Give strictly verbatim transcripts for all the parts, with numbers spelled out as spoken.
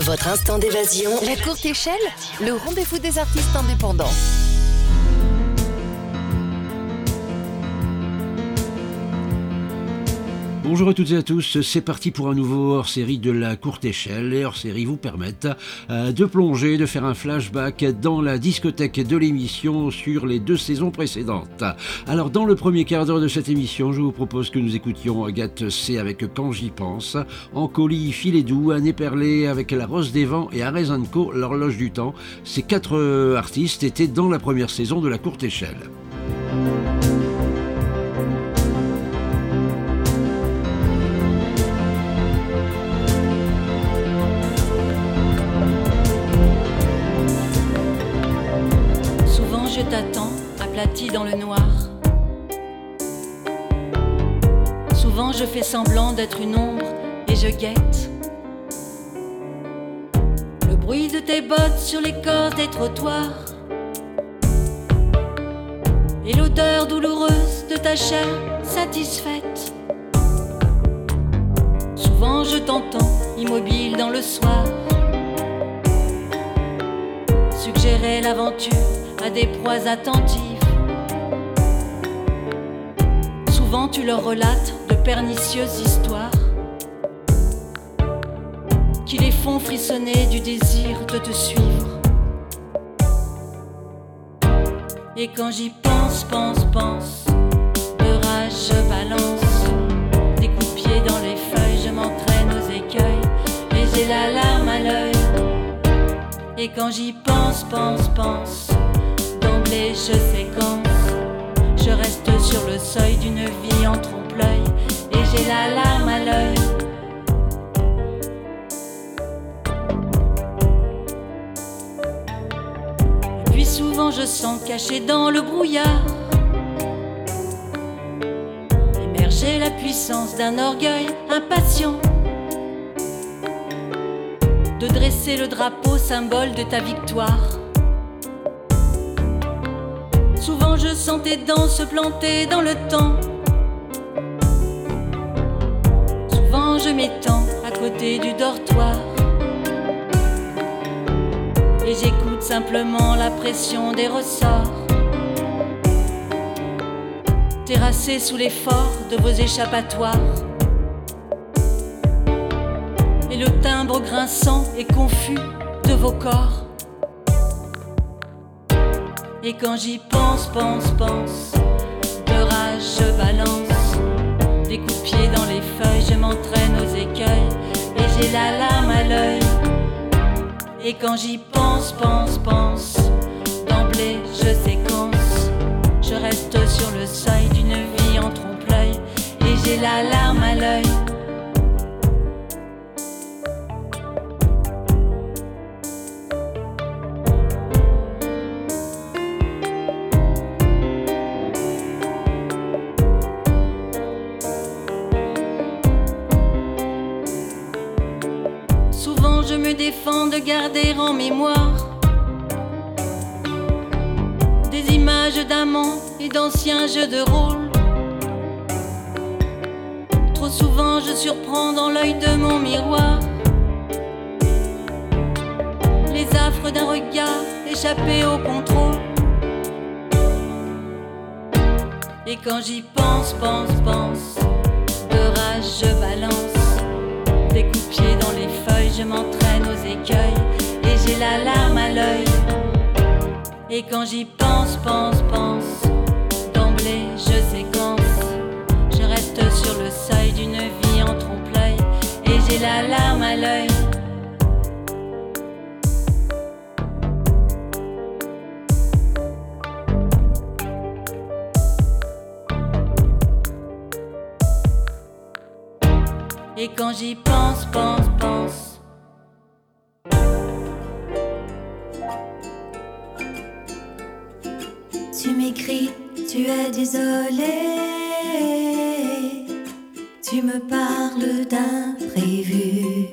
Votre instant d'évasion. La courte échelle, le rendez-vous des artistes indépendants. Bonjour à toutes et à tous, c'est parti pour un nouveau hors-série de la courte échelle. Les hors-séries vous permettent euh, de plonger, de faire un flashback dans la discothèque de l'émission sur les deux saisons précédentes. Alors dans le premier quart d'heure de cette émission, je vous propose que nous écoutions Agathe C avec Quand j'y pense, En colis, Filet doux, Anne Perlé avec La Rose des Vents et Arez and Co, L'Horloge du Temps. Ces quatre euh, artistes étaient dans la première saison de la courte échelle. Je t'attends, aplati dans le noir. Souvent je fais semblant d'être une ombre et je guette le bruit de tes bottes sur l'écorce des trottoirs et l'odeur douloureuse de ta chair satisfaite. Souvent je t'entends, immobile dans le soir, suggérer l'aventure à des proies attentives. Souvent tu leur relates de pernicieuses histoires qui les font frissonner du désir de te suivre. Et quand j'y pense, pense, pense, de rage je balance des coups de pied dans les feuilles, je m'entraîne aux écueils et j'ai la larme à l'œil. Et quand j'y pense, pense, pense, d'emblée je séquence, je reste sur le seuil d'une vie en trompe-l'œil et j'ai la larme à l'œil. Et puis souvent je sens caché dans le brouillard émerger la puissance d'un orgueil impatient de dresser le drapeau symbole de ta victoire. Souvent je sens tes dents se planter dans le temps. Souvent je m'étends à côté du dortoir et j'écoute simplement la pression des ressorts terrassés sous l'effort de vos échappatoires. Et le timbre grinçant et confus de vos corps. Et quand j'y pense, pense, pense, de rage je balance des coups de pied dans les feuilles, je m'entraîne aux écueils et j'ai la larme à l'œil. Et quand j'y pense, pense, pense, d'emblée je séquence, je reste sur le seuil d'une vie en trompe-l'œil et j'ai la larme à l'œil. Je me défends de garder en mémoire des images d'amants et d'anciens jeux de rôle. Trop souvent je surprends dans l'œil de mon miroir les affres d'un regard échappé au contrôle. Et quand j'y pense, pense, pense, de rage je balance des coups de pied dans les feuilles, je m'entraîne aux écueils et j'ai la larme à l'œil. Et quand j'y pense, pense, pense, d'emblée je séquence, je reste sur le seuil d'une vie en trompe-l'œil et j'ai la larme à l'œil. Et quand j'y pense, pense, pense. Tu m'écris, tu es désolé. Tu me parles d'imprévu.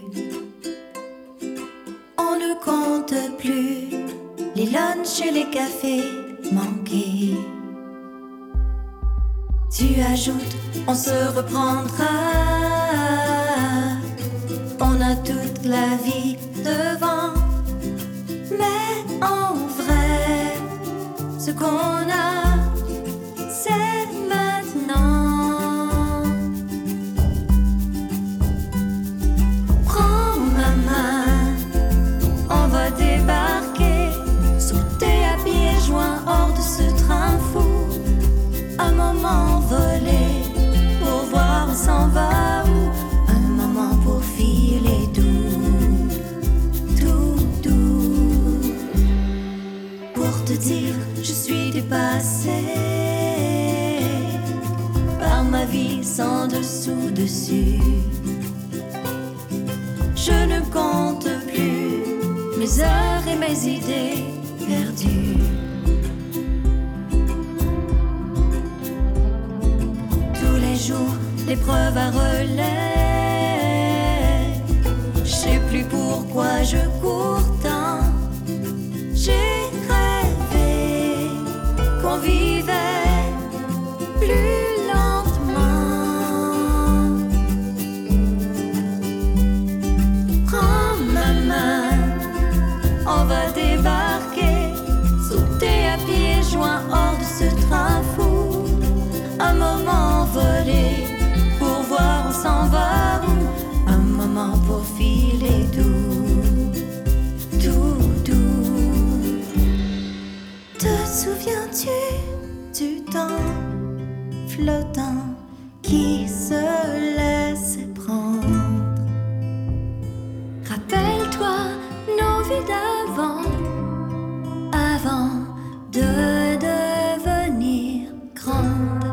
On ne compte plus les lunchs et les cafés manqués. Tu ajoutes, on se reprendra. On a toute la vie devant. Mais en vrai, ce qu'on a, c'est maintenant. Prends ma main, on va débarquer, sauter à pieds joints hors de ce train fou. Un moment volé pour voir où s'en va où. Un moment pour filer doux, tout doux. Pour te dire, je suis dépassée par ma vie sans dessous-dessus. Je ne compte plus mes heures et mes idées perdues. Tous les jours, l'épreuve à relais. Je sais plus pourquoi je cours tant. J'ai rêvé qu'on vivait plus lentement. Prends ma main, on va débarquer, sauter à pieds joints hors de ce train fou. Un moment volé pour voir où s'en va où. Un moment pour filer doux, tout doux. Te souviens-tu du temps flottant qui se laissait prendre? Rappelle-toi nos vies d'avant, avant de devenir grande.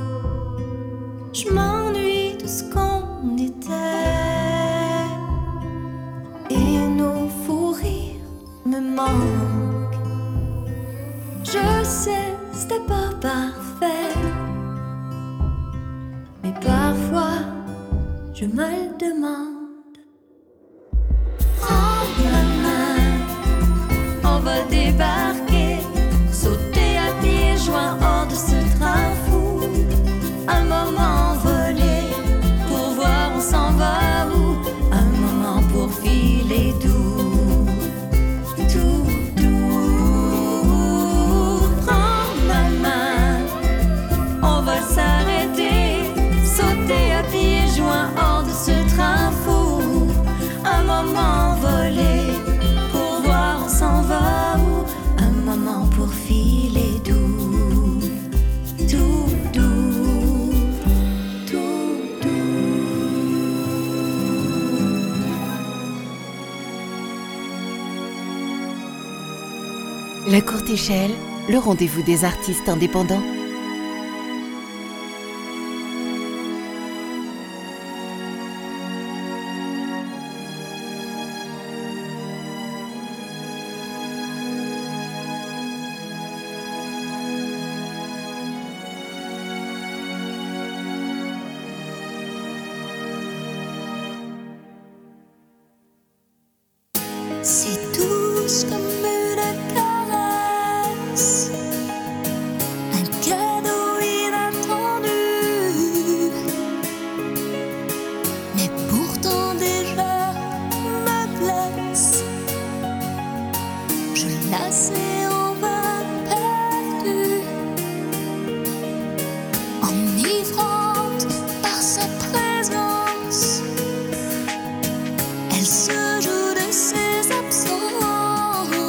Je m'ennuie de ce qu'on était et nos fous rires me manquent. Je sais, c'était pas parfait, mais parfois je me le demande. Prends ma main, on va débarquer, sauter à pieds joints hors de ce train fou. Un moment volé pour voir où s'en va où. Un moment pour filer doux, tout doux. Prends ma main, on va s'arrêter, sauter à pieds joints hors de ce train fou. Un moment volé pour voir où s'en va où. Un moment pour filer doux, tout doux, tout doux. La Courte Échelle, le rendez-vous des artistes indépendants. Si douce comme une caresse, un cadeau inattendu, mais pourtant déjà me blesse. Je la sais en vain perdue, enivrante par sa présence. Elle se joue de ses absences.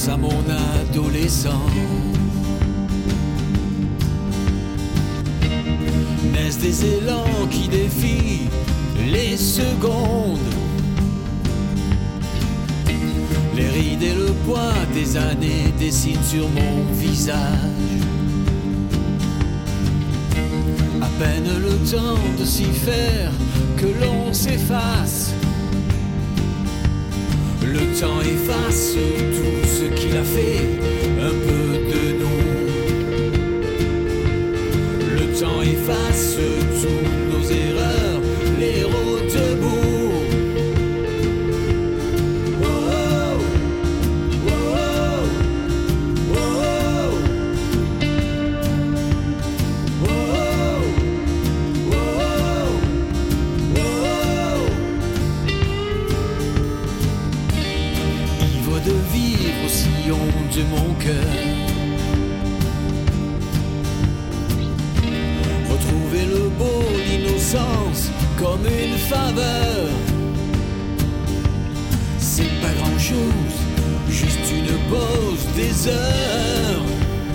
pense à mon adolescent. Naissent des élans qui défient les secondes. Les rides et le poids des années dessinent sur mon visage. À peine le temps de s'y faire que l'on s'efface. Le temps efface tout ce qu'il a fait, un peu de nous. Le temps efface toutes nos erreurs, les héros debout. De mon cœur, retrouver le beau, l'innocence comme une faveur. C'est pas grand chose, juste une pause des heures.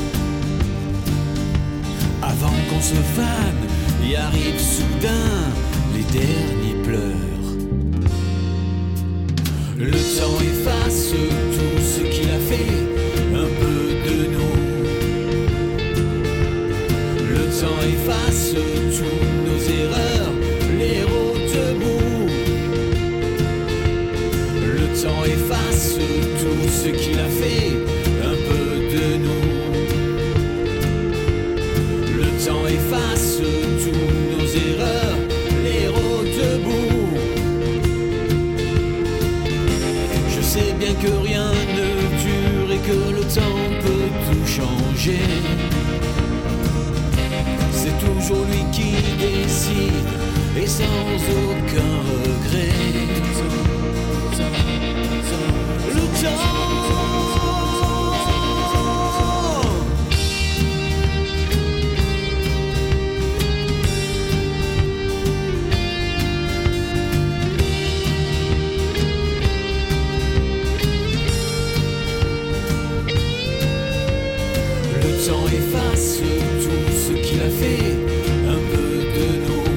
Avant qu'on se fane et arrive soudain les derniers pleurs. Le temps efface tout ce qu'il a fait, un peu de nous. Le temps efface toutes nos erreurs, les héros debout. Le temps efface tout ce qu'il a fait, un peu de nous. Le temps efface toutes nos erreurs, les héros debout. Je sais bien que rien ne dure et que le temps peut tout changer. C'est toujours lui qui décide et sans aucun regret. Le temps. Le temps efface tout ce qu'il a fait, un peu de nous.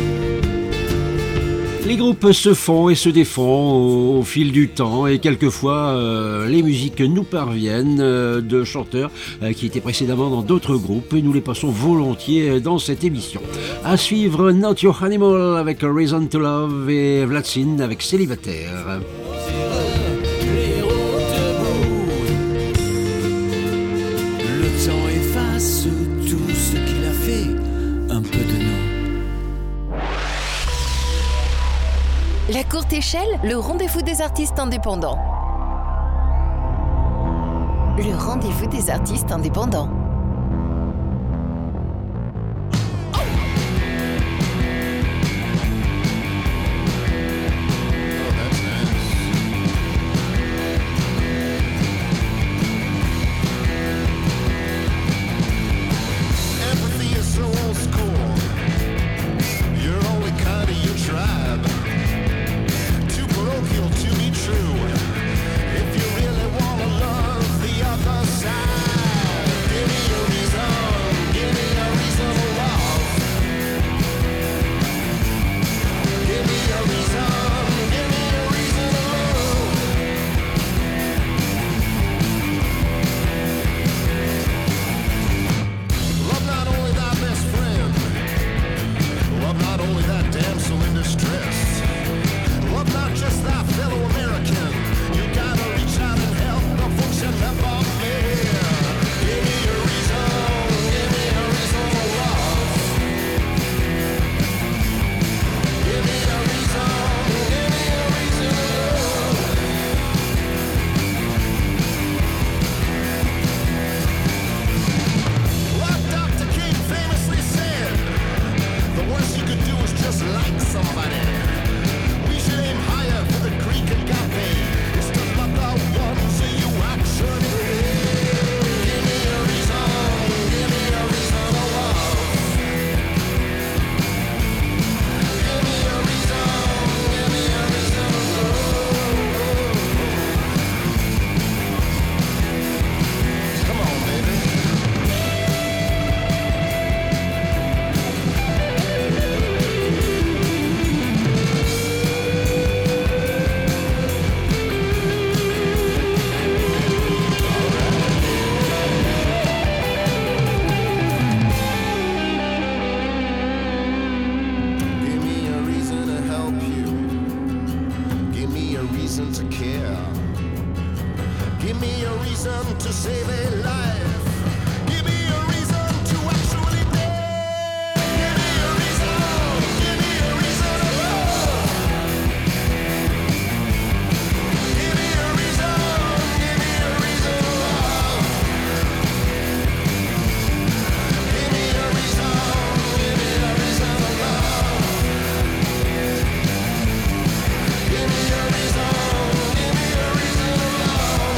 Les groupes se font et se défont au, au fil du temps et quelquefois euh, les musiques nous parviennent euh, de chanteurs euh, qui étaient précédemment dans d'autres groupes et nous les passons volontiers dans cette émission. À suivre Not Your Animal avec Reason to Love et Vlatsin avec Célibataire. Tout ce qu'il a fait, un peu de nous. La courte échelle, le rendez-vous des artistes indépendants. Le rendez-vous des artistes indépendants. If you really wanna love the other side, give me to save a life. Give me a reason to actually dare. Give me a reason, give me a reason to love. Give me a reason, give me a reason to love. Give me a reason, give me a reason to love. Give me a reason, give me a reason to love.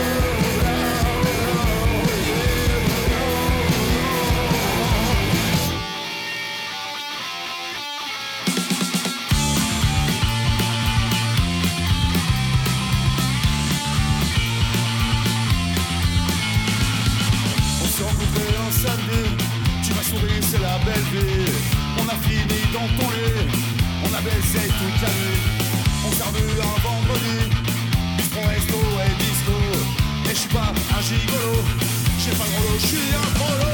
On s'est rencontrés un samedi, tu m'as souri, c'est la belle vie. On a fini dans ton lit, on a baisé toute la nuit. On s'est revu un vendredi, bistrot, resto et disco. Et je suis pas un gigolo, j'ai pas le rôle, je suis un prolo.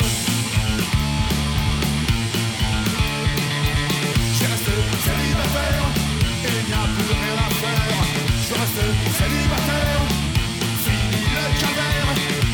J'ai resté célibataire, et il n'y a plus rien à faire. Je reste célibataire, fini le calvaire.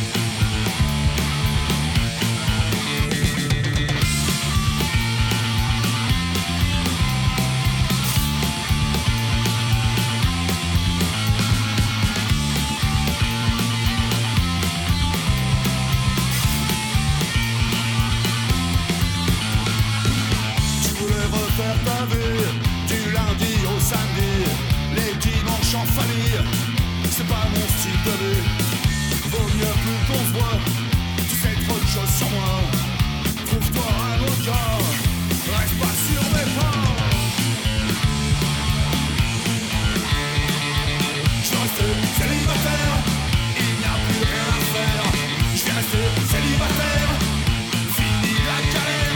Tu voulais refaire ta vie du lundi au samedi, les dimanches en famille, c'est pas mon style de vie. Vaut mieux plus qu'on se voit, tu sais trop de choses sur moi. Trouve-toi un autre gars, reste pas sur mes pas. Je vais rester célibataire, il n'y a plus rien à faire. Je vais rester célibataire, fini la galère.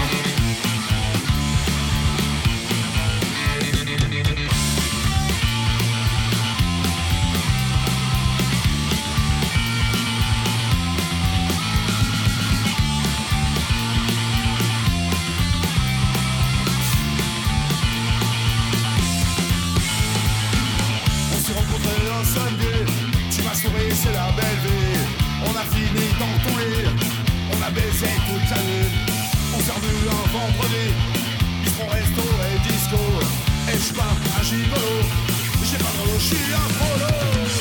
On s'est rencontrés un samedi, tu m'as souri, c'est la belle vie. On a fini dans ton lit, on a baisé toute la nuit. On s'est revu un vendredi, bistrot, resto et disco. Et je suis pas un gigolo, j'ai pas de rôle, je suis un prolo.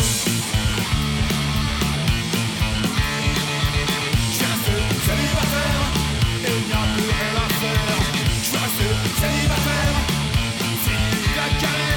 Je vais rester célibataire, et il n'y a plus rien à faire. Je vais rester célibataire, fini la galère.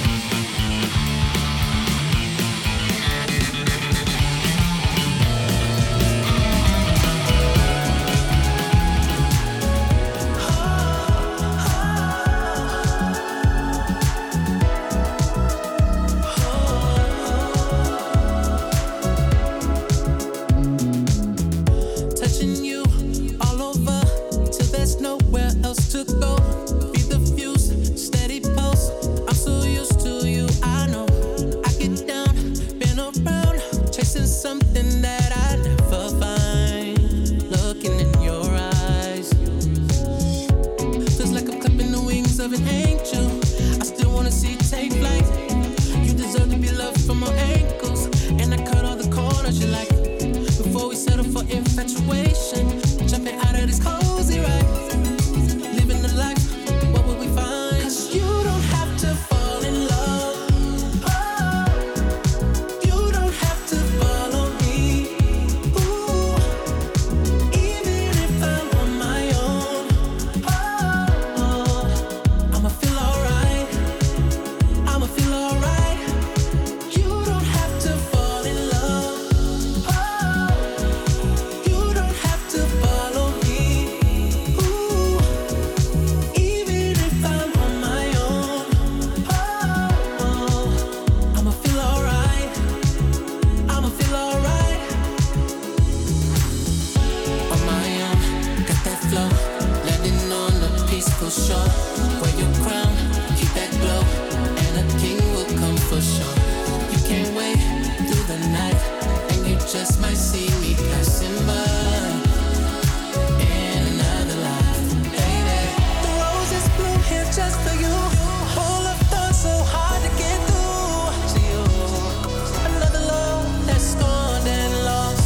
Touching you all over till there's nowhere else to go. Be the fuse, steady pulse. I'm so used to you, I know. I get down, been around, chasing something that I never find. Looking in your eyes, feels like I'm clipping the wings of an angel. I still wanna see you take flight. You deserve to be loved from all angles, and I cut all the corners you like. Before we settle for infatuation, jumping out of this cozy ride, living the life, what would we find? 'Cause you don't have to fall in love. Oh, you don't have to follow me. Ooh, even if I'm on my own. Oh, I'ma feel alright. I'ma feel alright. You don't have to fall in love. Oh, you don't have to follow me. Ooh, even if I'm on my own. Oh, I'ma feel alright. I'ma feel alright. On my own, got that flow, landing on a peaceful shore. Wear your crown, keep that glow, and a king will come for sure. You can't wait through the night, and you just might see me passing by in another life, baby. The roses bloom here just for you. Full of thoughts, so hard to get through to you. Another love that's gone and lost.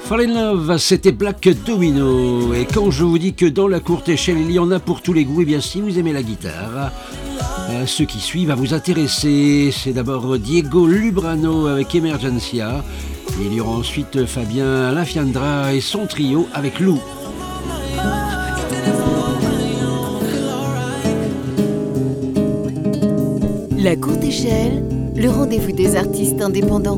Fall in Love, c'était Black Domino. Et quand je vous dis que dans la courte échelle, il y en a pour tous les goûts, et bien si vous aimez la guitare, euh, ce qui suit va vous intéresser. C'est d'abord Diego Lubrano avec Emergencia. Il y aura ensuite Fabien Lafiandra et son trio avec Lou. La courte échelle, le rendez-vous des artistes indépendants.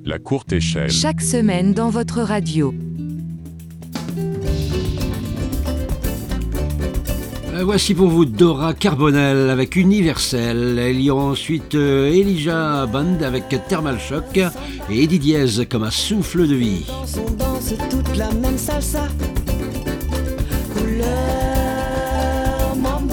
La courte échelle. Chaque semaine dans votre radio. Voici pour vous Dora Carbonel avec Universel. Il y aura ensuite euh, Elijah Band avec Thermal Shock et Eddie Diaz comme un souffle de vie. On danse toute la même salsa, couleur mambo.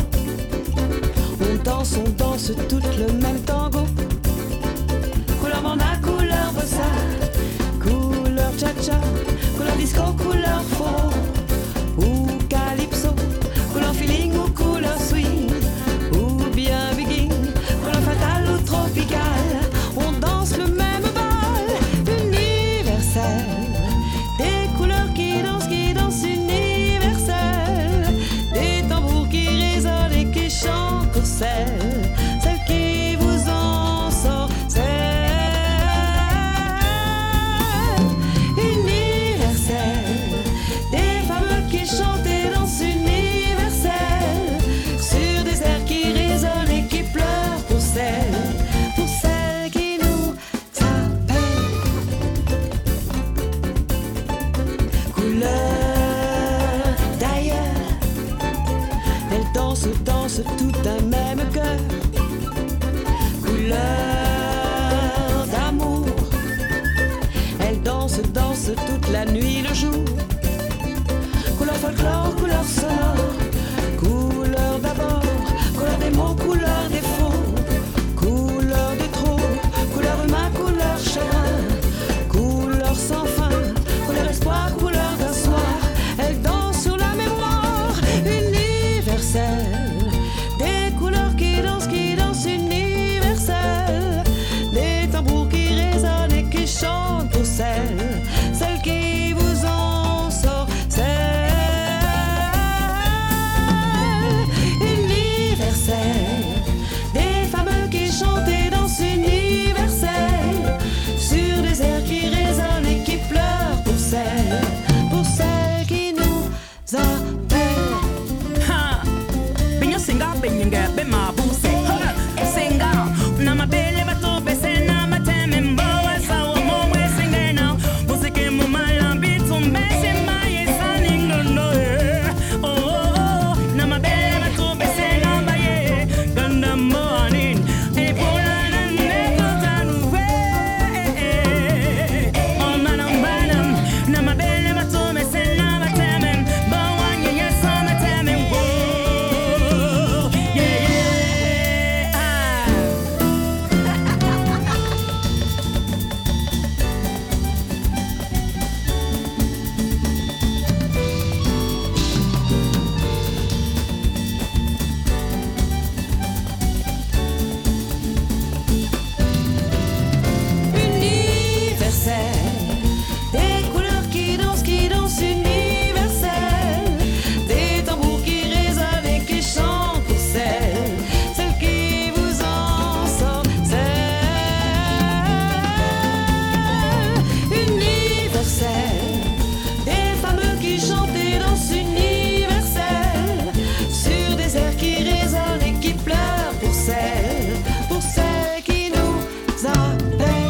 On danse, on danse tout le même tango, couleur manda, couleur bossa, couleur cha-cha, couleur disco, couleur faux ou calypso. Couleur feeling ou couleur swing, ou bien begin, couleur fatale ou tropicale, on danse le même bal universel. Des couleurs qui dansent, qui dansent universel. Des tambours qui résonnent et qui chantent pour celles, celles qui vous en sorcellent. Universel. Des femmes qui chantent et dansent universel. Sur des airs qui résonnent et qui pleurent pour celles, pour celles qui nous appellent. Couleur d'ailleurs, elles dansent, dansent tout un même cœur. Couleur d'amour, elles dansent, dansent toute la nuit, le jour. Couleur folklore, couleur sonore, couleur d'abord, couleur des mots, couleur des faux, couleur de trop, couleur humain, couleur chagrin, couleur sans fin, couleur espoir, couleur d'un soir, elle danse sur la mémoire universelle. Des couleurs qui dansent, qui dansent universelles. Des tambours qui résonnent et qui chantent pour celles, celles qui vous en sortent. Des femmes qui chantent et dansent universel, sur des airs qui résonnent et qui pleurent pour celles, pour celles qui nous appellent. Ha, binyo singa benyinga be mabuse. Singa, na mabele bato bese na mateme mbawa sawo momwe singena. Musike mu malambi tumbe sembaye saningo no. Oh oh oh, na mabele bato bese morning, et pour la nane kotanuwe. Oh manam manam, na ma belle ma to me se na ma temen, ba wanye yes on ma temen. Whoa, yeah yeah. Ah. Des couleurs qui dansent, qui dansent universelles. Des tambours qui résonnent et qui chantent pour celles, celles qui vous en sorcellent. Universelles. Des femmes qui chantent et dansent universelles, sur des airs qui résonnent et qui pleurent pour celles, pour celles qui nous appellent.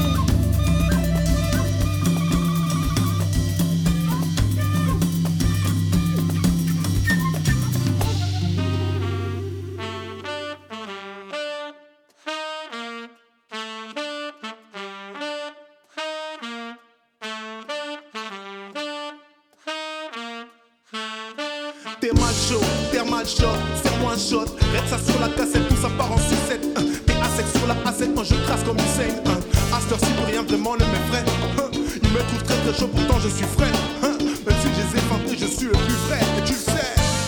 T'es mal chaud, t'es mal chaud, c'est moins chaud. Reste ça sur la cassette, tout ça part en sucette. Hein. T'es à sec sur la A7, moi je trace comme Hussein. Hein. À cette heure-ci, plus rien vraiment ne m'effraie. Hein. Ils me trouvent très très chaud, pourtant je suis frais. Hein. Même si je les ai fendés, je suis le plus frais, et tu le sais.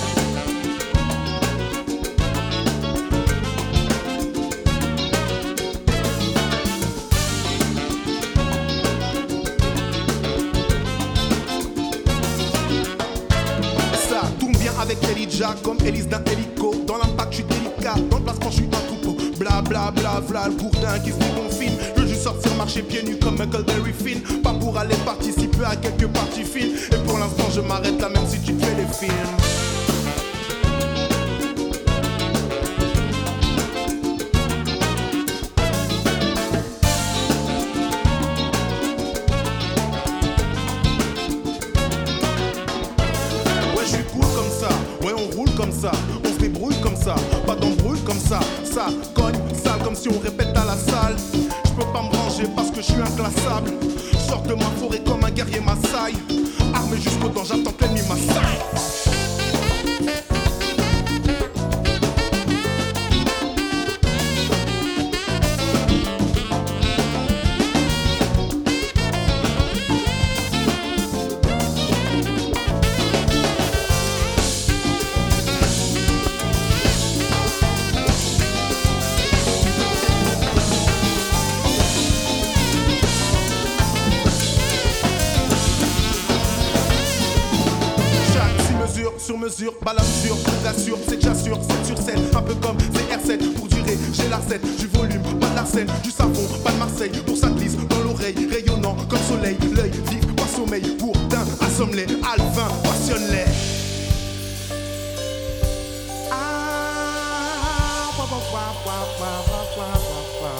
Avec Elijah comme Elise d'un hélico. Dans l'impact, je suis délicat. Dans le placement, je suis un troupeau. Bla bla bla bla, le gourdin qui se déconfine. Je veux juste sortir marcher pieds nus comme Huckleberry Finn. Pas pour aller participer à quelques parties fines. Et pour l'instant, je m'arrête là, même si tu te fais les films. comme si on répète à la salle. Je peux pas me ranger parce que je suis inclassable. Je sors de ma forêt comme un guerrier Maasai, armé jusqu'aux dents, j'attends que l'ennemi m'assaille. Sur mesure, pas la mesure, la sûr, c'est déjà sûr, sept sur sept, un peu comme C R sept pour durer, j'ai la recette, du volume, pas de l'arsène, du savon, pas de Marseille, pour ça glisse dans l'oreille, rayonnant comme soleil, l'œil vif, pas sommeil, bourdin, assomme-les, alvin, passionne-les. Ah, wa, wa, wa, wa, wa, wa, wa, wa.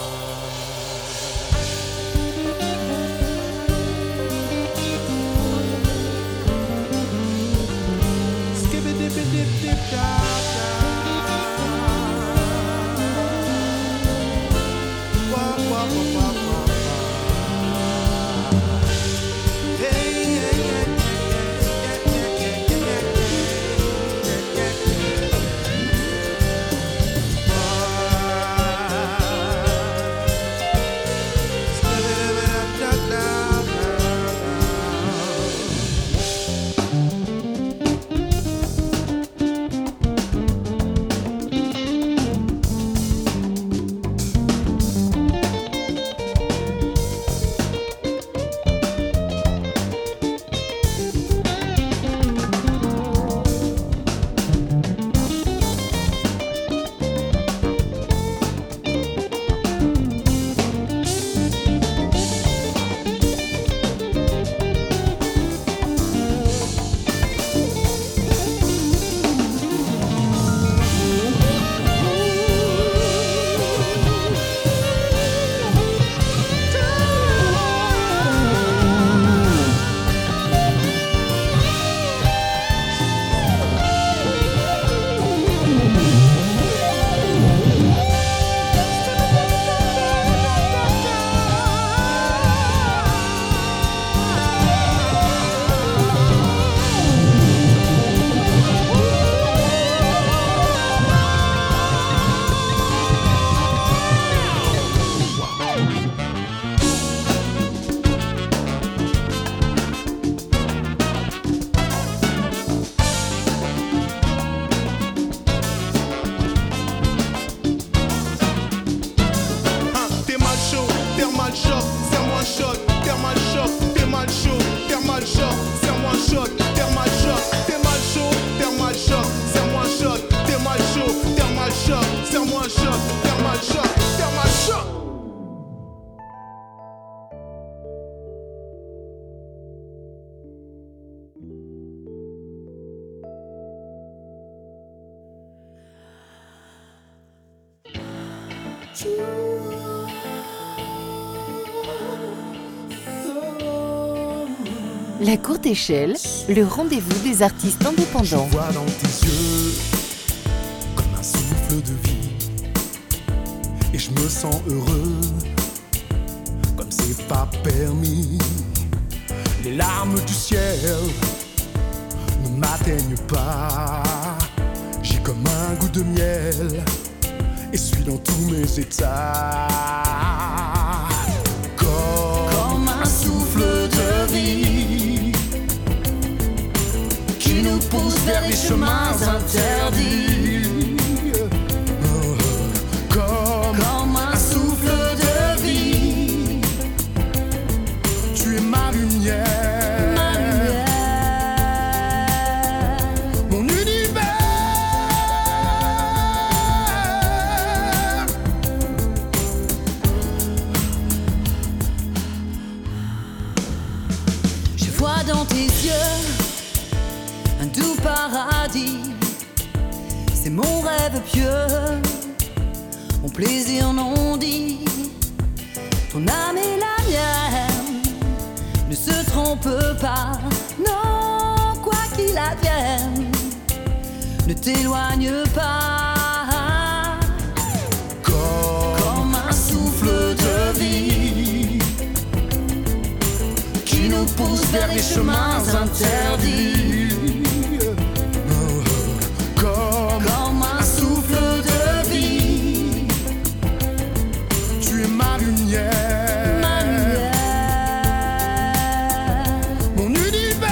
La courte échelle, le rendez-vous des artistes indépendants. Je vois dans tes yeux comme un souffle de vie, et je me sens heureux comme c'est pas permis. Les larmes du ciel ne m'atteignent pas. J'ai comme un goût de miel et suis dans tous mes états. Comme, comme un souffle de vie qui nous pousse vers les chemins interdits. Comme, comme un souffle de vie, tu es ma lumière. Dans tes yeux, un doux paradis, c'est mon rêve pieux, mon plaisir non dit. Ton âme et la mienne ne se trompent pas, non, quoi qu'il advienne, ne t'éloigne pas. Comme, Comme pousse vers des chemins interdits. Comme, Comme un souffle de vie, tu es ma lumière, ma lumière, mon univers.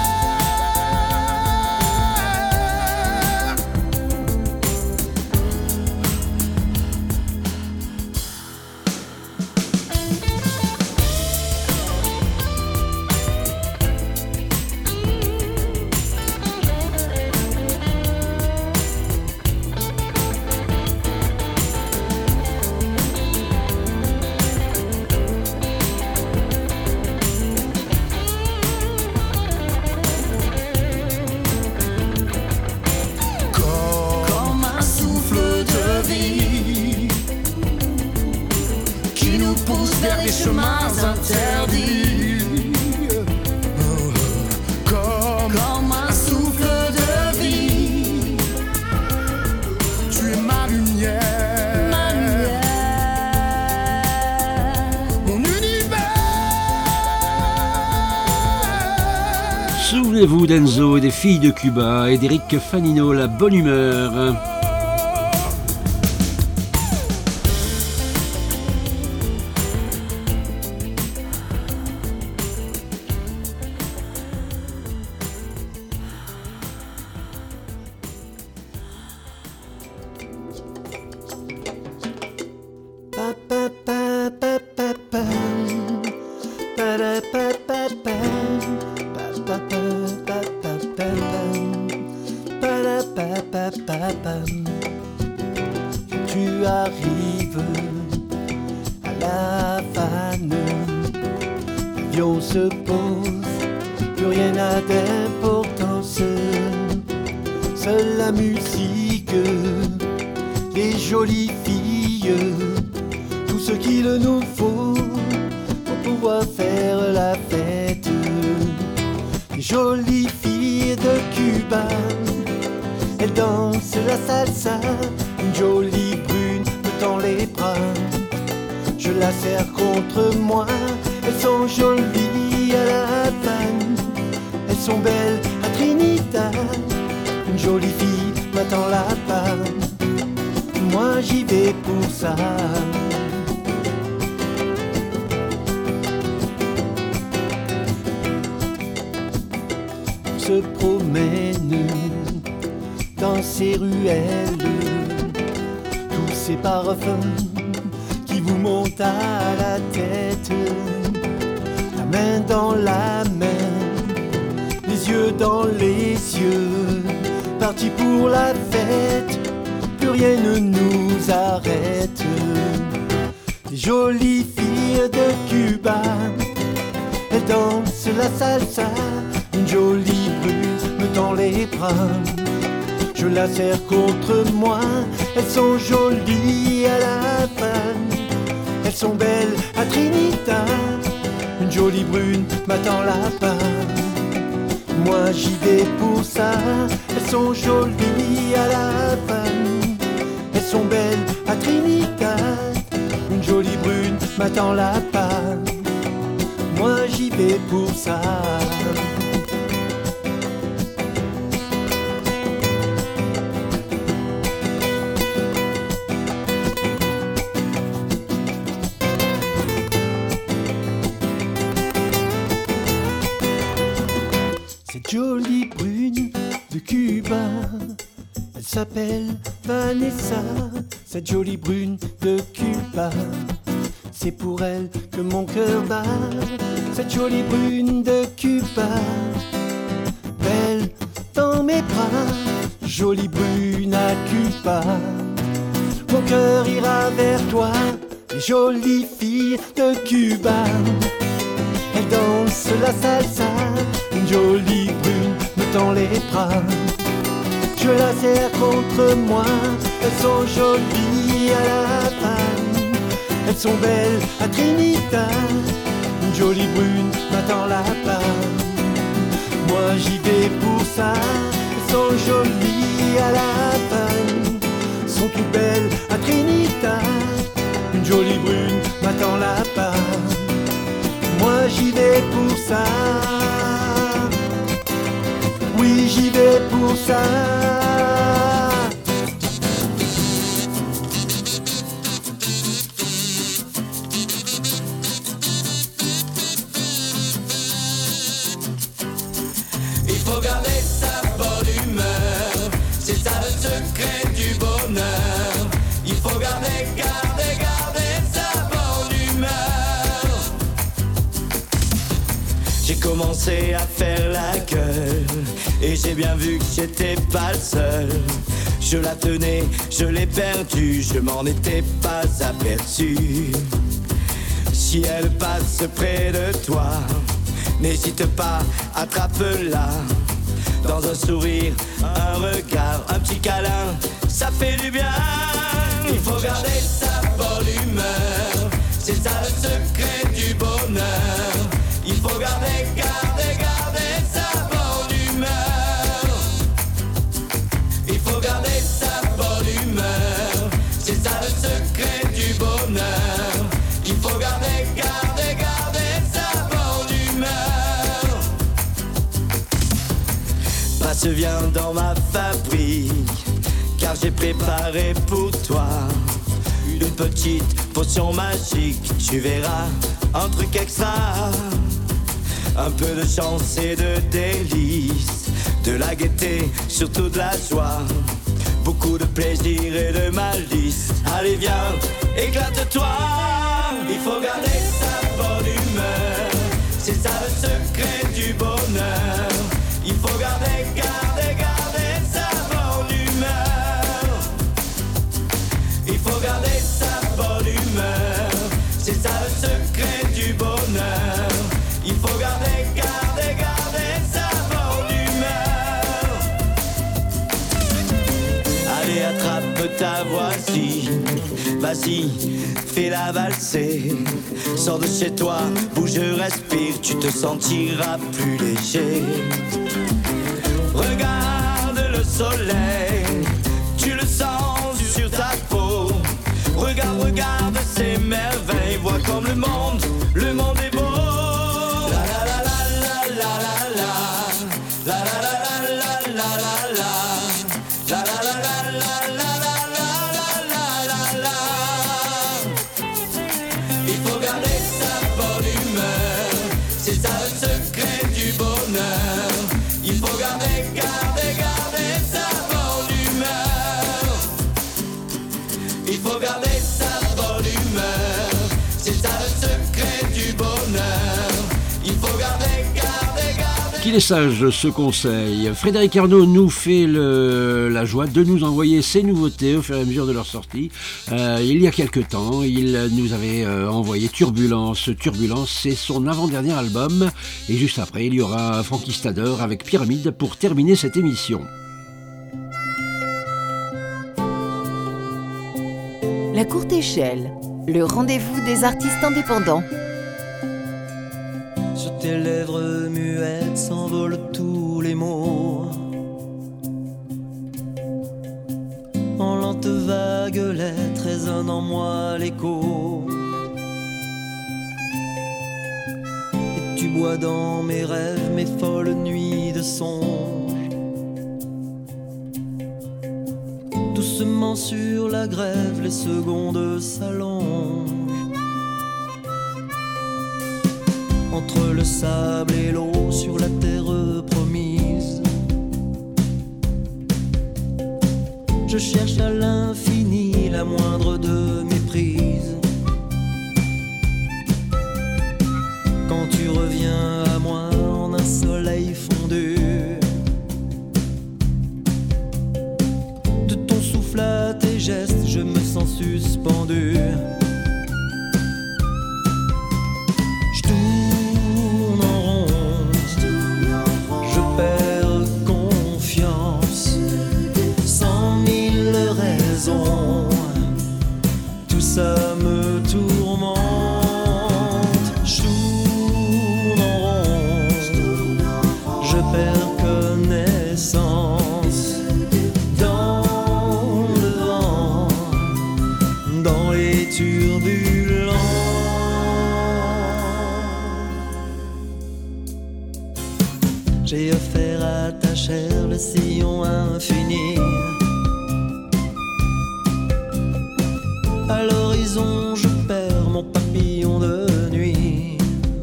Vers des chemins interdits, comme, comme un souffle de vie, tu es ma lumière, ma lumière, mon univers. Souvenez-vous d'Enzo et des filles de Cuba et d'Eric Fanino, la bonne humeur. Tu arrives à la Havane, l'avion se pose, plus rien n'a d'importance, seule la musique, les jolies filles, tout ce qu'il nous faut pour pouvoir faire la fête. Les jolies filles de Cuba, elles dansent la salsa, une jolie brune me tend les bras. Je la serre contre moi, elles sont jolies à la Havane, elles sont belles à Trinidad. Une jolie fille m'attend là-bas, moi j'y vais pour ça. On se promène dans ces ruelles, tous ces parfums qui vous montent à la tête, la main dans la main, les yeux dans les yeux, partis pour la fête, plus rien ne nous arrête. Les jolies filles de Cuba, elles dansent la salsa, une jolie brune me tend les bras. Je la serre contre moi, elles sont jolies à la Havane, elles sont belles à Trinidad. Une jolie brune m'attend là-bas, moi j'y vais pour ça. Elles sont jolies à la Havane, elles sont belles à Trinidad. Une jolie brune m'attend là-bas, moi j'y vais pour ça. Jolie brune de Cuba, elle s'appelle Vanessa. Cette jolie brune de Cuba, c'est pour elle que mon cœur bat. Cette jolie brune de Cuba, belle dans mes bras. Jolie brune à Cuba, mon cœur ira vers toi. Les jolies filles de Cuba, elles dansent la salsa. Une jolie brune me tend les bras, je la serre contre moi. Elles sont jolies à la Havane, elles sont belles à Trinidad. Une jolie brune m'attend là-bas, moi j'y vais pour ça. Elles sont jolies à la Havane, sont toutes belles à Trinidad. Une jolie brune m'attend là-bas, moi j'y vais pour ça. ça. Oui, j'y vais pour ça. Il faut garder sa bonne humeur, c'est ça le secret du bonheur. Il faut garder, garder, garder sa bonne humeur. J'ai commencé à faire la gueule et j'ai bien vu que j'étais pas le seul. Je la tenais, je l'ai perdue, je m'en étais pas aperçu. Si elle passe près de toi, n'hésite pas, attrape-la. Dans un sourire, un regard, un petit câlin, ça fait du bien. Il faut garder sa bonne humeur, c'est ça le secret du bonheur. Il faut garder, garder, garder sa bonne humeur. Il faut garder sa bonne humeur, c'est ça le secret du bonheur. Il faut garder, garder, garder sa bonne humeur. Passe, viens dans ma fabrique, car j'ai préparé pour toi une petite potion magique. Tu verras un truc extra, un peu de chance et de délices, de la gaieté, surtout de la joie, beaucoup de plaisir et de malice. Allez viens, éclate-toi. Il faut garder sa bonne humeur, c'est ça le secret du bonheur. Il faut garder, garder, garder sa bonne humeur. Il faut garder sa bonne humeur, c'est ça le secret du bonheur. Il faut garder, garder, garder sa bonne humeur. Allez, attrape ta voisine, vas-y, fais-la valser. Sors de chez toi, bouge, respire, tu te sentiras plus léger. Regarde le soleil, tu le sens sur ta peau. Regarde, regarde ces merveilles, vois comme le monde, le monde est beau. La la la la la la la la la la la la la la la. La la la la la la la la la la la. Il faut garder sa bonne humeur, c'est ça le secret du bonheur. Il faut garder, garder, garder sa bonne humeur. Il faut garder sa bonne humeur, c'est ça le secret du bonheur. Il faut garder, garder, garder. Qu'il est sage ce conseil. Frédéric Arnaud nous fait le, la joie de nous envoyer ses nouveautés au fur et à mesure de leur sortie. Euh, il y a quelque temps, il nous avait euh, envoyé Turbulence. Turbulence, c'est son avant-dernier album. Et juste après, il y aura Frankie Stader avec Pyramide pour terminer cette émission. La Courte Échelle, le rendez-vous des artistes indépendants. Sur tes lèvres muettes s'envolent tous les mots. En lente vague lettres résonne en moi l'écho. Et tu bois dans mes rêves mes folles nuits de songe. Doucement sur la grève les secondes s'allongent. Entre le sable et l'eau sur la terre promise, je cherche à l'infini la moindre de mes prises. Quand tu reviens à moi en un soleil fondu, de ton souffle à tes gestes je me sens suspendu. Ça me tourmente, je tourne en rond, je perds connaissance dans le vent, dans les turbulences. J'ai offert à ta chair le sillon infini. À l'horizon, je perds mon papillon de nuit.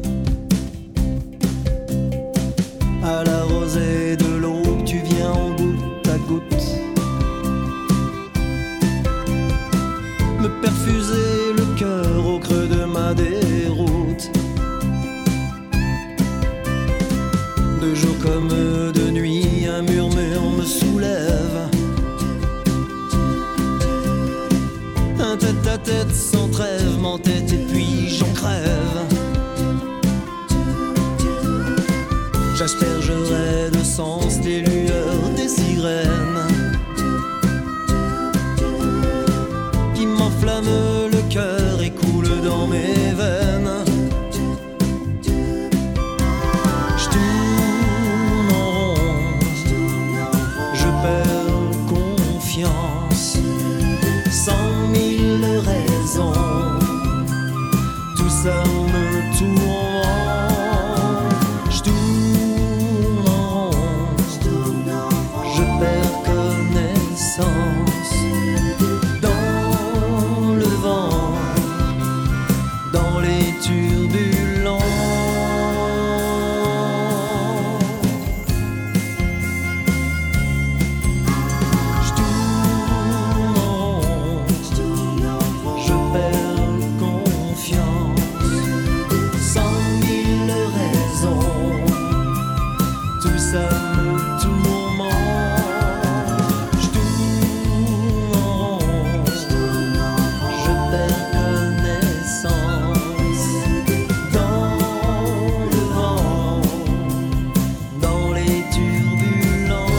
À la rosée de l'aube, tu viens en goutte à goutte me perfuser le cœur au creux de ma déroute. De jour comme de nuit, un murmure me soulève. Un tête à tête sans trêve m'entête et puis j'en crève. J'aspergerai de sens les lueurs des sirènes qui m'enflamment le cœur et coulent dans mes veines. Je tourne en rond, je perds confiance. Cent mille raisons, tout ça me tourmente. Je tourne en rond, je perds connaissance. Dans le vent, dans les turbulences. Je tourne en rond, je perds confiance. Cent mille raisons, tout ça me tourmente. Je tourne en rond, je perds connaissance. Dans le vent, dans les turbulences.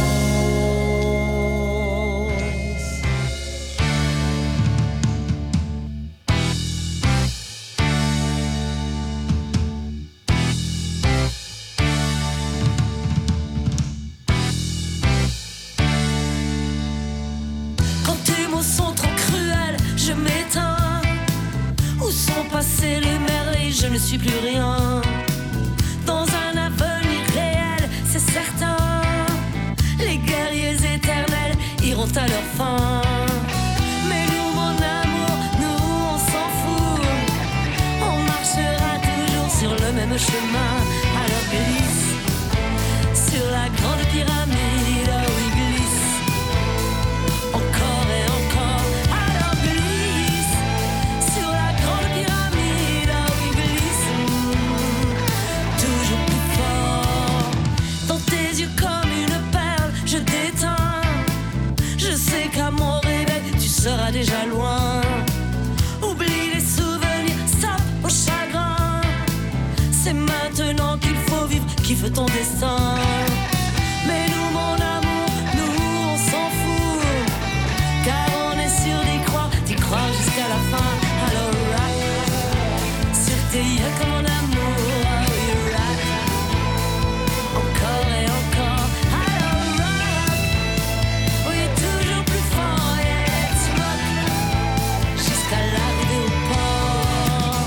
Quand tes mots sont trop cruels, je m'éteins. Où sont passées les merveilles, je ne suis plus rien. Dans un avenir réel, c'est certain. Les guerriers éternels iront à leur fin. Mais nous, mon amour, nous, on s'en fout. On marchera toujours sur le même chemin. Alors glisse sur la grande pyramide, oh oui, glisse. Encore et encore, alors glisse sur la grande pyramide, oh oui, glisse. Toujours plus fort, dans tes yeux comme une perle, je t'éteins. Je sais qu'à mon réveil, tu seras déjà loin. Oublie les souvenirs, stop au chagrin. C'est maintenant qu'il faut vivre, kiffe ton destin. Mais nous, mon amour, nous, on s'en fout. Car on est sûr d'y croire, d'y croire jusqu'à la fin. Alors rock sur tes yeux comme mon amour, oh you rock. Encore et encore, alors rock. Oui, toujours plus fort, yeah, let's rock. Jusqu'à l'arrivée au port.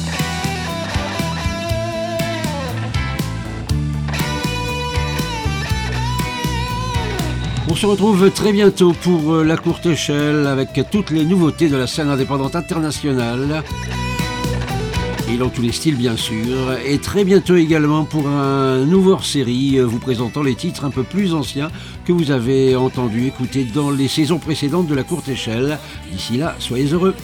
On se retrouve très bientôt pour euh, la courte échelle avec toutes les nouveautés de la scène indépendante internationale. Et dans tous les styles bien sûr. Et très bientôt également pour un nouveau hors-série euh, vous présentant les titres un peu plus anciens que vous avez entendus écouter dans les saisons précédentes de la courte échelle. D'ici là, soyez heureux.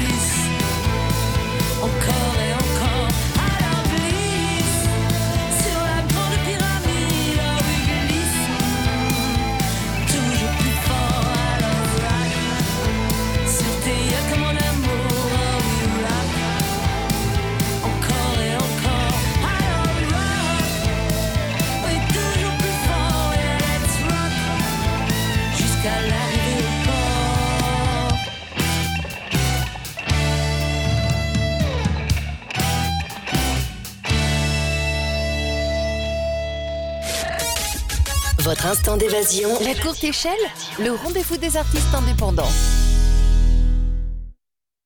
Encore et encore, alors glisse sur la grande pyramide, oh oui, glisse. Toujours plus fort, alors rock sur tes yeux comme mon amour, oh oui, rock. Encore et encore, alors rock. Oui, toujours plus fort, yeah, let's rock. Jusqu'à l'arrivée au port. Votre instant d'évasion. La courte échelle, le rendez-vous des artistes indépendants.